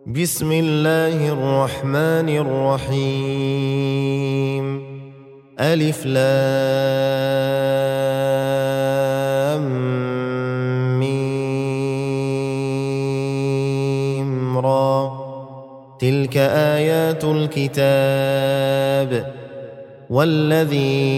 بسم الله الرحمن الرحيم ألف لام ميم را تلك آيات الكتاب والذي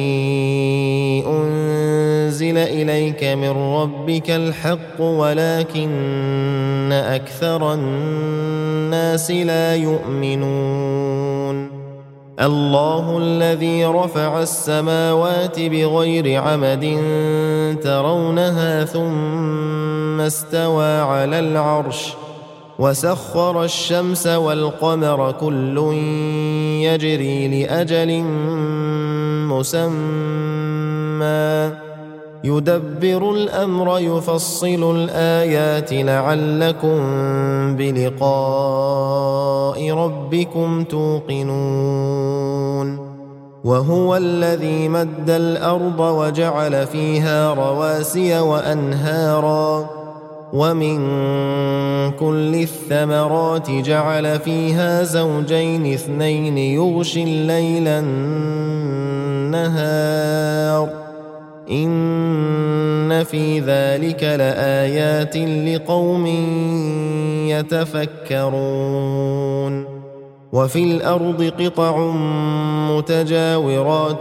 أنزل إليك من ربك الحق ولكن أكثر الناس لا يؤمنون الله الذي رفع السماوات بغير عمد ترونها ثم استوى على العرش وسخر الشمس والقمر كل يجري لأجل مسمى يدبر الأمر يفصل الآيات لعلكم بلقاء ربكم توقنون وهو الذي مد الأرض وجعل فيها رواسي وأنهارا ومن كل الثمرات جعل فيها زوجين اثنين يغشي الليل النهار إن في ذلك لآيات لقوم يتفكرون وفي الأرض قطع متجاورات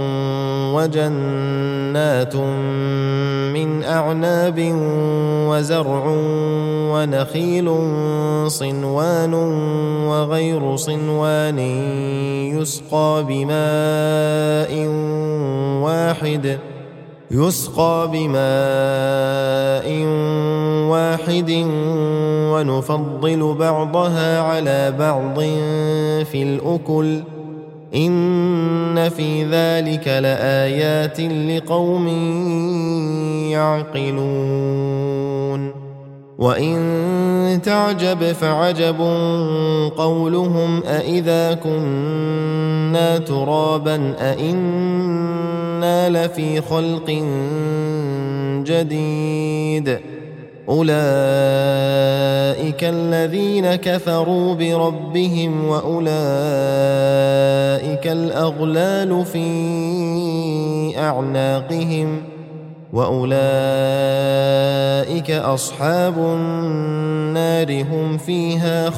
وجنات من أعناب وزرع ونخيل صنوان وغير صنوان يسقى بماء واحد ونفضل بعضها على بعض في الأكل إن في ذلك لآيات لقوم يعقلون وإن تعجب فعجب قولهم أإذا كنا ترابا أإنا لفي خلق جديد أولئك الذين كفروا بربهم وأولئك الأغلال في أعناقهم وأولئك أصحاب النار هم فيها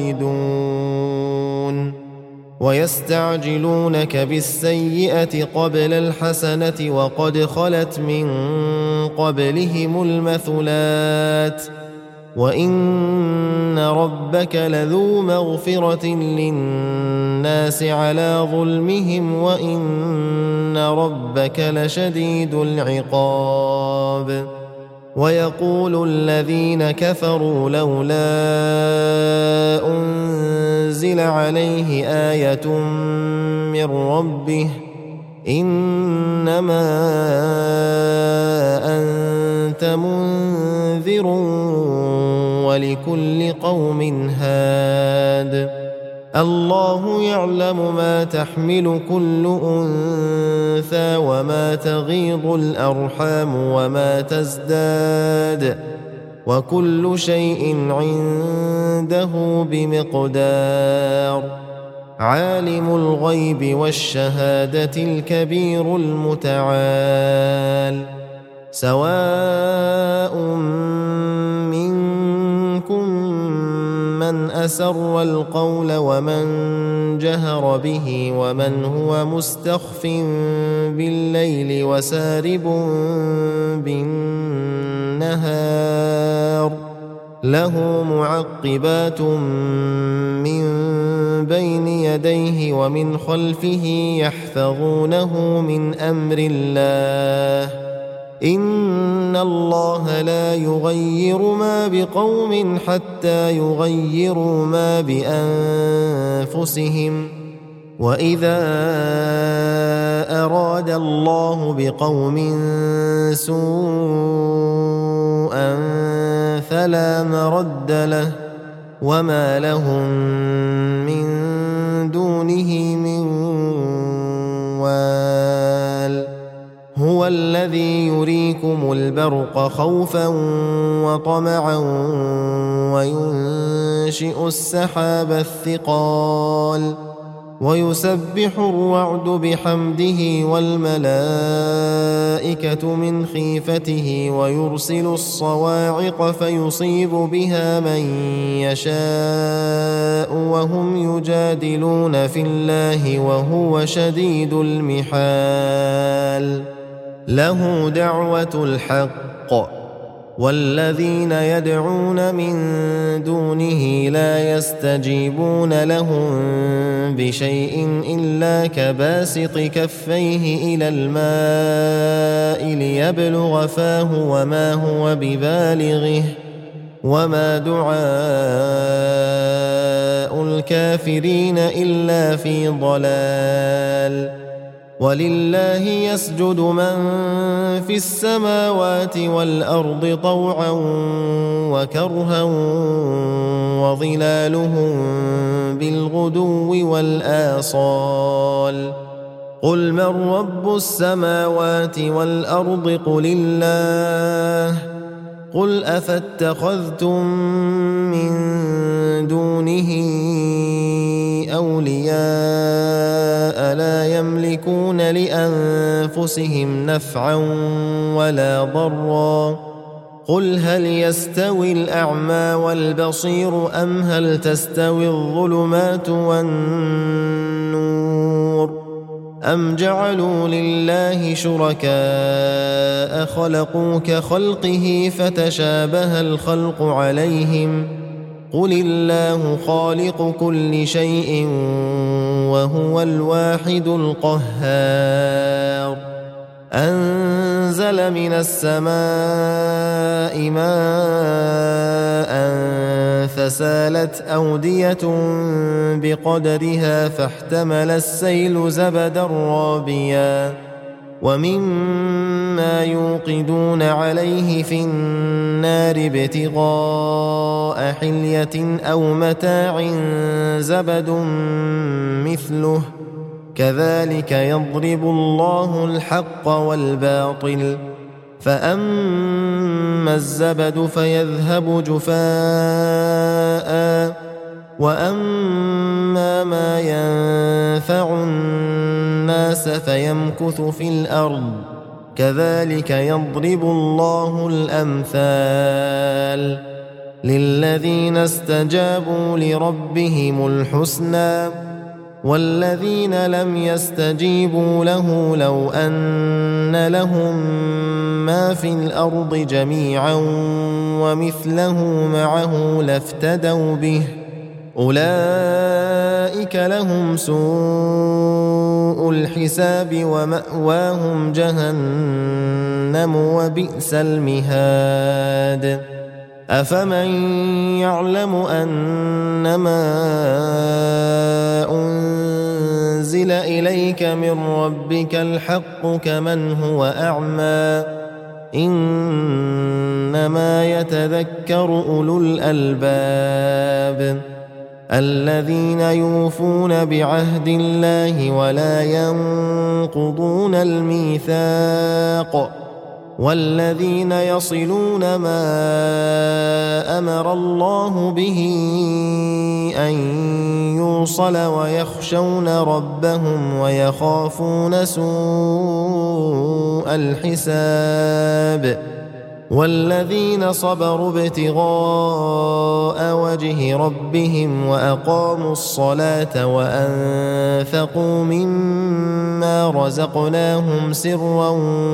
خالدون ويستعجلونك بالسيئة قبل الحسنة وقد خلت من قبلهم المثلات وإن ربك لذو مغفرة للناس على ظلمهم وإن ربك لشديد العقاب ويقول الذين كفروا لولا أنزل عليه آية من ربه إنما أنت منذر ولكل قوم هاد الله يعلم ما تحمل كل أنثى وما تغيض الأرحام وما تزداد وكل شيء عنده بمقدار عالم الغيب والشهادة الكبير المتعال سواء منكم من أسر القول ومن جهر به ومن هو مستخف بالليل وسارب بالنهار له معقبات من بين يديه ومن خلفه يحفظونه من أمر الله إن الله لا يغير ما بقوم حتى يغيروا ما بأنفسهم وإذا أراد الله بقوم سوءا فلا مرد له وما لهم من دونه من وال هو الذي يريد يريكم البرق خوفا وطمعا وينشئ السحاب الثقال ويسبح الرعد بحمده والملائكة من خيفته ويرسل الصواعق فيصيب بها من يشاء وهم يجادلون في الله وهو شديد المحال له دعوة الحق والذين يدعون من دونه لا يستجيبون لهم بشيء إلا كباسط كفيه إلى الماء ليبلغ فاه وما هو ببالغه وما دعاء الكافرين إلا في ضلال ولله يسجد من في السماوات والأرض طوعا وكرها وظلالهم بالغدو والآصال قل من رب السماوات والأرض قل الله قل أفاتخذتم من دونه أولياء لا يملكون لأنفسهم نفعا ولا ضرا قل هل يستوي الأعمى والبصير أم هل تستوي الظلمات والنور أم جعلوا لله شركاء خلقوا كخلقه فتشابه الخلق عليهم قل الله خالق كل شيء وهو الواحد القهار أنزل من السماء ماء فسالت أودية بقدرها فاحتمل السيل زبدا رابيا ومما يوقدون عليه في النار ابتغاء حلية أو متاع زبد مثله كذلك يضرب الله الحق والباطل فأما الزبد فيذهب جفاء وأما ما ينفع الناس فيمكث في الأرض كذلك يضرب الله الأمثال للذين استجابوا لربهم الحسنى والذين لم يستجيبوا له لو أن لهم ما في الأرض جميعا ومثله معه لافتدوا به أولئك لهم سوء الحساب ومأواهم جهنم وبئس المهاد أفمن يعلم أنما أنزل إليك من ربك الحق كمن هو أعمى إنما يتذكر أولو الألباب الذين يوفون بعهد الله ولا ينقضون الميثاق والذين يصلون ما أمر الله به أن يوصل ويخشون ربهم ويخافون سوء الحساب والذين صبروا ابتغاء وجه ربهم وأقاموا الصلاة وأنفقوا مما رزقناهم سرا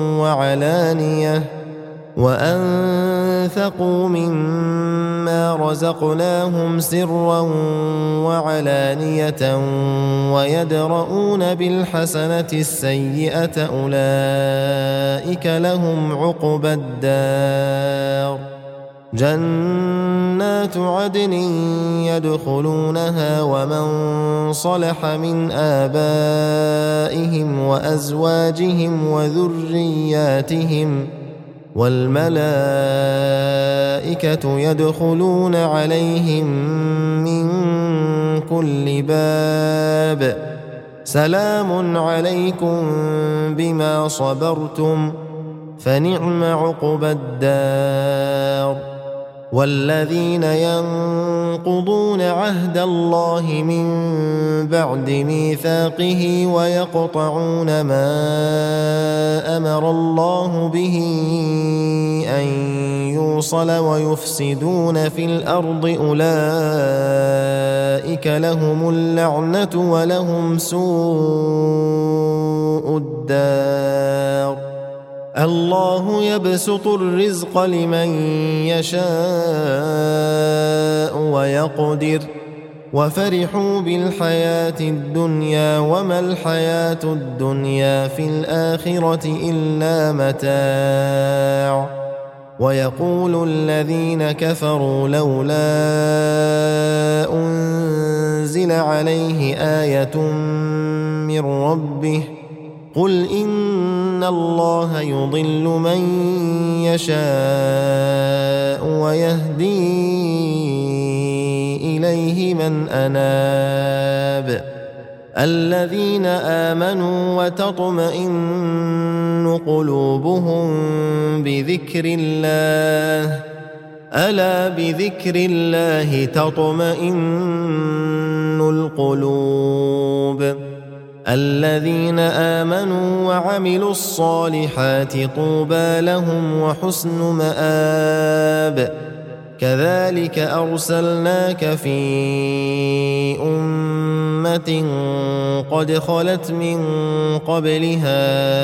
وعلانية ويدرؤون بالحسنة السيئة أولئك لهم عقبى الدار جنات عدن يدخلونها ومن صلح من آبائهم وأزواجهم وذرياتهم والملائكة يدخلون عليهم من كل باب سلام عليكم بما صبرتم فنعم عقبى الدار. والذين ينقضون عهد الله من بعد ميثاقه ويقطعون ما أمر الله به أن يوصل ويفسدون في الأرض أولئك لهم اللعنة ولهم سوء الدار. الله يبسط الرزق لمن يشاء ويقدر وفرحوا بالحياة الدنيا وما الحياة الدنيا في الآخرة إلا متاع. ويقول الذين كفروا لولا أنزل عليه آية من ربه قل إن الله يضل من يشاء ويهدي إليه من أناب. الذين آمنوا وتطمئن قلوبهم بذكر الله ألا بذكر الله تطمئن القلوب. الذين آمنوا وعملوا الصالحات طوبى لهم وحسن مآب. كذلك أرسلناك في أمة قد خلت من قبلها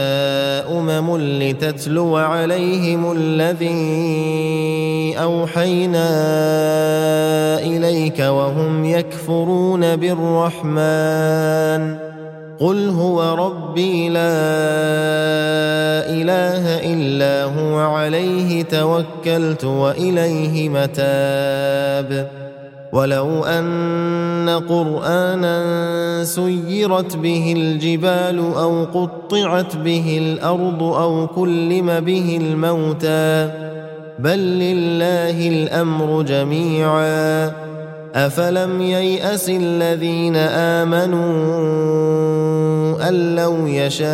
لتتلو عليهم الذي أوحينا إليك وهم يكفرون بالرحمن قل هو ربي لا إله إلا هو عليه توكلت وإليه متاب. ولو أن قرآنا سيرت به الجبال أو قطعت به الأرض أو كلم به الموتى بل لله الأمر جميعا أفلم ييأس الذين آمنوا أن لو يشاء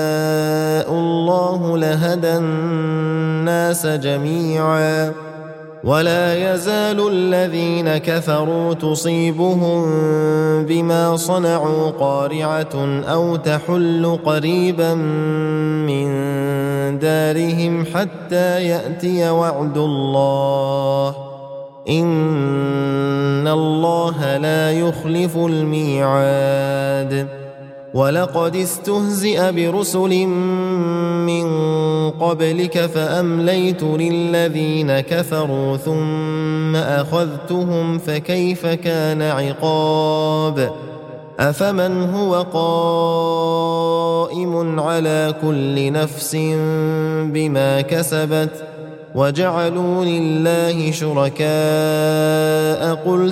الله لهدى الناس جميعا ولا يزال الذين كفروا تصيبهم بما صنعوا قارعة أو تحل قريبا من دارهم حتى يأتي وعد الله إن الله لا يخلف الميعاد. ولقد استهزئ برسل من قبلك فأمليت للذين كفروا ثم أخذتهم فكيف كان عقاب. أفمن هو قائم على كل نفس بما كسبت وجعلوا لله شركاء قل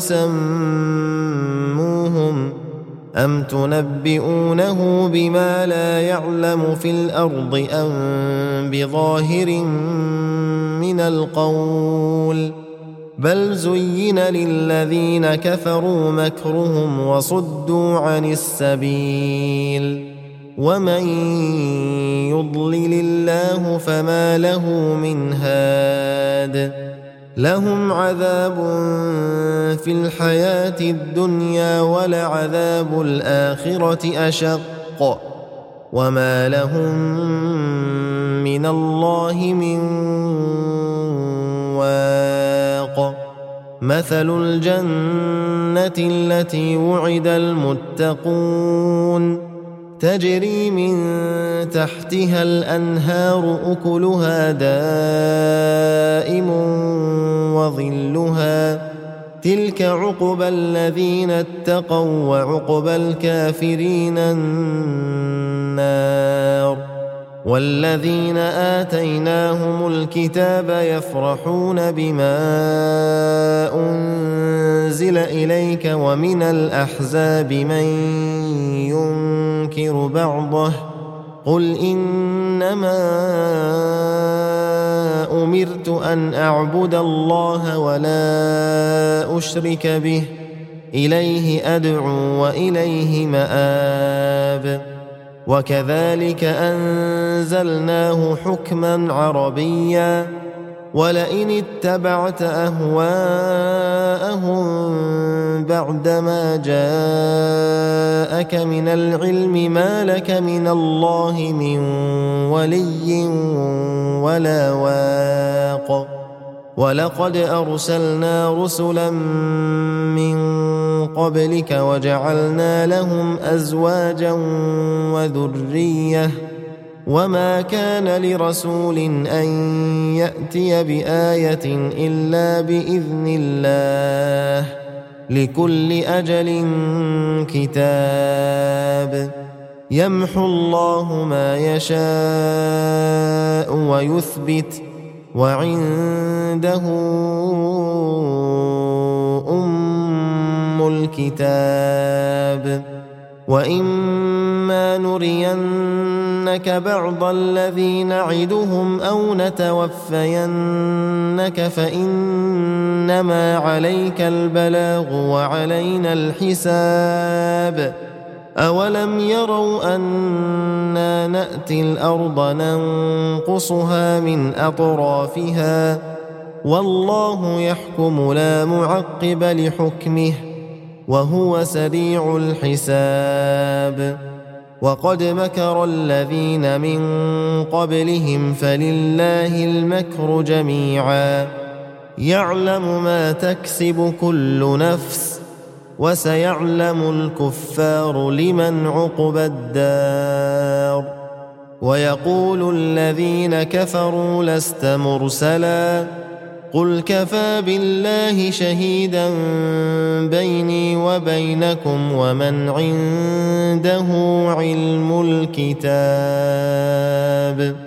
سموهم أم تنبئونه بما لا يعلم في الأرض أم بظاهر من القول بل زين للذين كفروا مكرهم وصدوا عن السبيل ومن يضلل الله فما له من هاد. لهم عذاب في الحياة الدنيا ولعذاب الآخرة أشق وما لهم من الله من واق. مثل الجنة التي وعد المتقون تجري من تحتها الأنهار أكلها دائم وظلها تلك عقبى الذين اتقوا وعقبى الكافرين النار. والذين آتيناهم الكتاب يفرحون بما أنزل إليك ومن الأحزاب من ينكر بعضه قل إنما أمرت أن أعبد الله ولا أشرك به إليه أدعو وإليه مآب. وكذلك أنزلناه حكما عربيا ولئن اتبعت أهواءهم بعدما جاءك من العلم ما لك من الله من ولي ولا واق ولقد أرسلنا رسلا من قبلك وجعلنا لهم أزواجا وذرية وما كان لرسول أن يأتي بآية إلا بإذن الله لكل أجل كتاب يمحو الله ما يشاء ويثبت وعنده أم الكتاب وإما نرينك بعض الذي نعدهم أو نتوفينك فإنما عليك البلاغ وعلينا الحساب أولم يروا أنا نأتي الأرض ننقصها من أطرافها والله يحكم لا معقب لحكمه وهو سريع الحساب وقد مكر الذين من قبلهم فلله المكر جميعا يعلم ما تكسب كل نفس وسيعلم الكفار لمن عقبى الدار ويقول الذين كفروا لست مرسلا قل كفى بالله شهيدا بيني وبينكم ومن عنده علم الكتاب